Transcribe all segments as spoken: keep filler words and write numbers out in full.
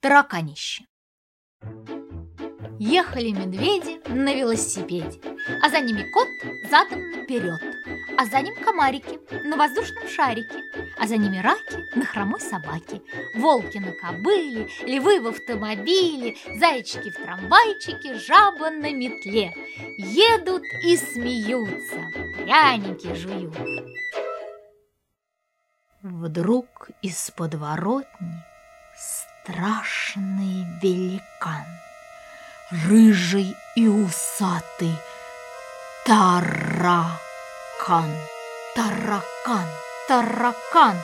Тараканище. Ехали медведи на велосипеде, а за ними кот задом наперед, а за ним комарики на воздушном шарике, а за ними раки на хромой собаке, волки на кобыле, львы в автомобиле, зайчики в трамвайчике, жаба на метле. Едут и смеются, пряники жуют. Вдруг из подворотни страшный великан, рыжий и усатый таракан. Таракан, таракан,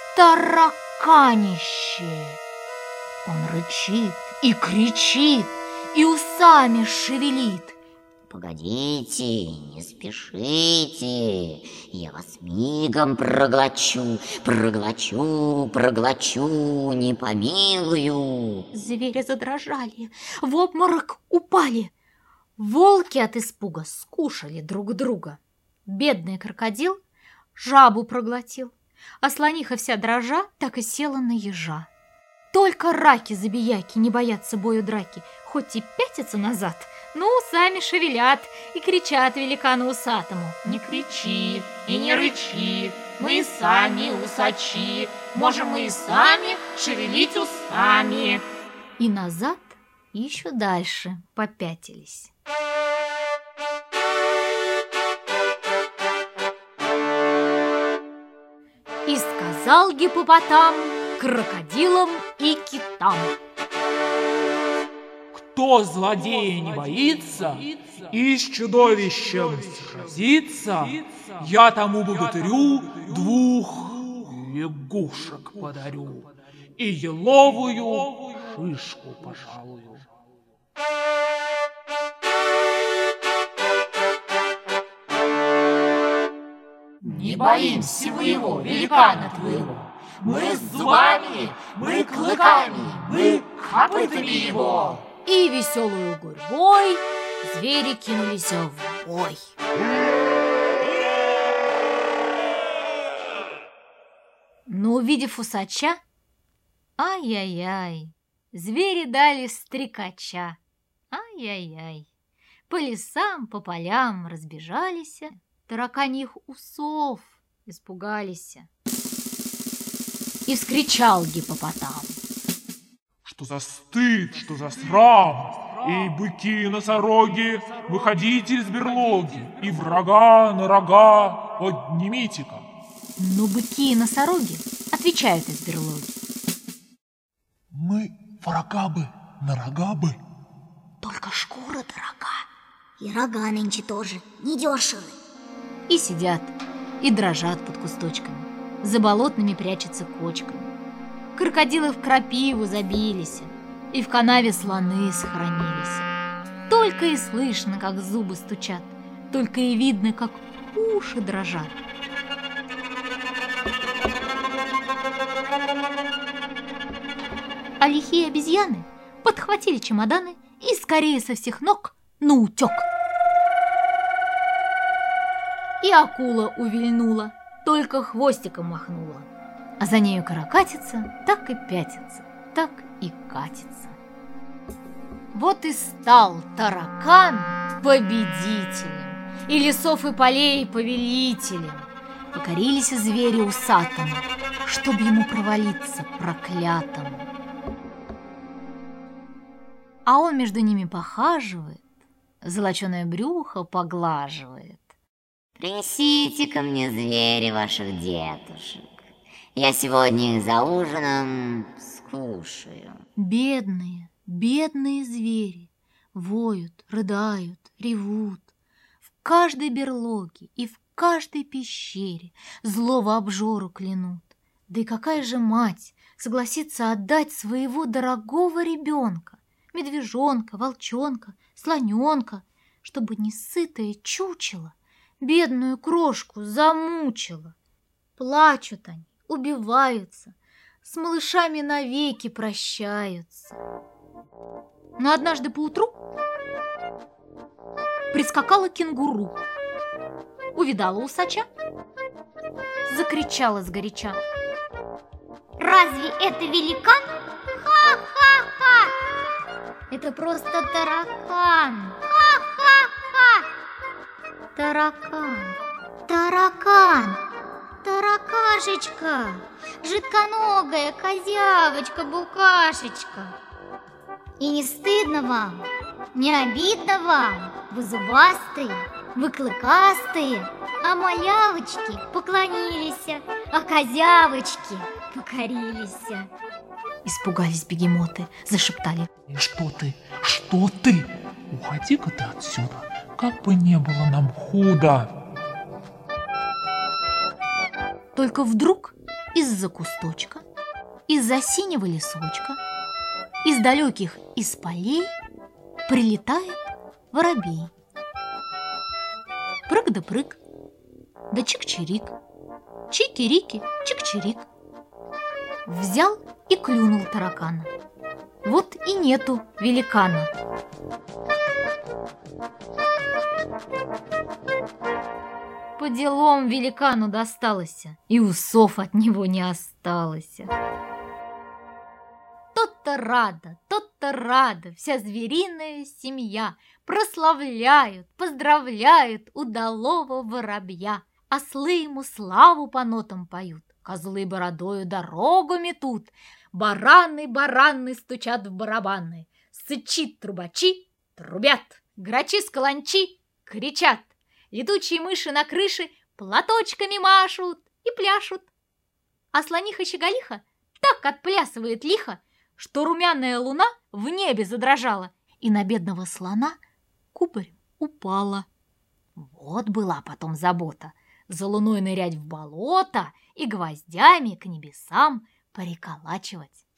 тараканище. Он рычит и кричит, и усами шевелит. Погодите, не спешите, я вас мигом проглочу, проглочу, проглочу, не помилую. Звери задрожали, в обморок упали. Волки от испуга скушали друг друга. Бедный крокодил жабу проглотил, а слониха вся дрожа так и села на ежа. Только раки-забияки не боятся бою драки, хоть и пятятся назад, но усами шевелят и кричат великану усатому: «Не кричи и не рычи, мы и сами усачи, можем мы и сами шевелить усами». И назад, и еще дальше попятились. И сказал гиппопотам крокодилам и китам: кто злодея не боится и с чудовищем сразится, я тому богатырю двух лягушек подарю и еловую шишку пожалую. Не боимся мы его, великана твоего. Мы с зубами, мы клыками, мы копытами его. И веселую гурьбой звери кинулись в бой. Но, увидев усача, ай-яй-яй, звери дали стрекача. Ай-яй-яй, по лесам, по полям разбежались, тараканьих усов испугались. И вскричал гиппопотам: что за стыд, что за срам! Эй, быки и носороги, выходите из берлоги и врага на рога поднимите-ка. Но быки и носороги отвечают из берлоги: мы врага бы на рога бы. Только шкура дорога, и рога нынче тоже недешевы. И сидят, и дрожат под кусточками, за болотными прячутся кочками. Крокодилы в крапиву забились, и в канаве слоны сохранились. Только и слышно, как зубы стучат, только и видно, как уши дрожат. А лихие обезьяны подхватили чемоданы и скорее со всех ног наутек. И акула увильнула, только хвостиком махнула, а за нею каракатица так и пятится, так и катится. Вот и стал таракан победителем, и лесов и полей повелителем. Покорились звери усатому, чтоб ему провалиться проклятому. А он между ними похаживает, золоченое брюхо поглаживает. Принесите ко мне звери ваших детушек, я сегодня их за ужином скушаю. Бедные, бедные звери воют, рыдают, ревут. В каждой берлоге и в каждой пещере злого обжору клянут. Да и какая же мать согласится отдать своего дорогого ребенка, медвежонка, волчонка, слоненка, чтобы несытое чучело бедную крошку замучило? Плачут они, убиваются, с малышами навеки прощаются. Но однажды поутру прискакала кенгуру, увидала усача, закричала сгоряча: разве это великан? Ха-ха-ха! Это просто таракан. Ха-ха-ха! Таракан. Таракан. Таракашечка. Жидконогая козявочка-букашечка. И не стыдно вам, не обидно вам? Вы зубастые, вы клыкастые, а малявочки поклонились, а козявочки покорились. Испугались бегемоты, зашептали. И что ты, что ты? Уходи-ка ты отсюда, как бы не было нам худо. Только вдруг из-за кусточка, из-за синего лесочка, из далеких из полей прилетает воробей. Прыг да прыг, да чик-чирик, чики-рики, чик-чирик. Взял и клюнул таракана. Вот и нету великана. По делам великану досталось, и усов от него не осталось. Тот-то рада, тот-то рада, вся звериная семья прославляют, поздравляют удалого воробья. Ослы ему славу по нотам поют, козлы бородою дорогу метут, бараны, бараны стучат в барабаны, сычи, трубачи трубят, грачи с каланчи кричат, летучие мыши на крыше платочками машут и пляшут. А слониха-щеголиха так отплясывает лихо, что румяная луна в небе задрожала и на бедного слона кубарем упала. Вот была потом забота за луной нырять в болото и гвоздями к небесам приколачивать.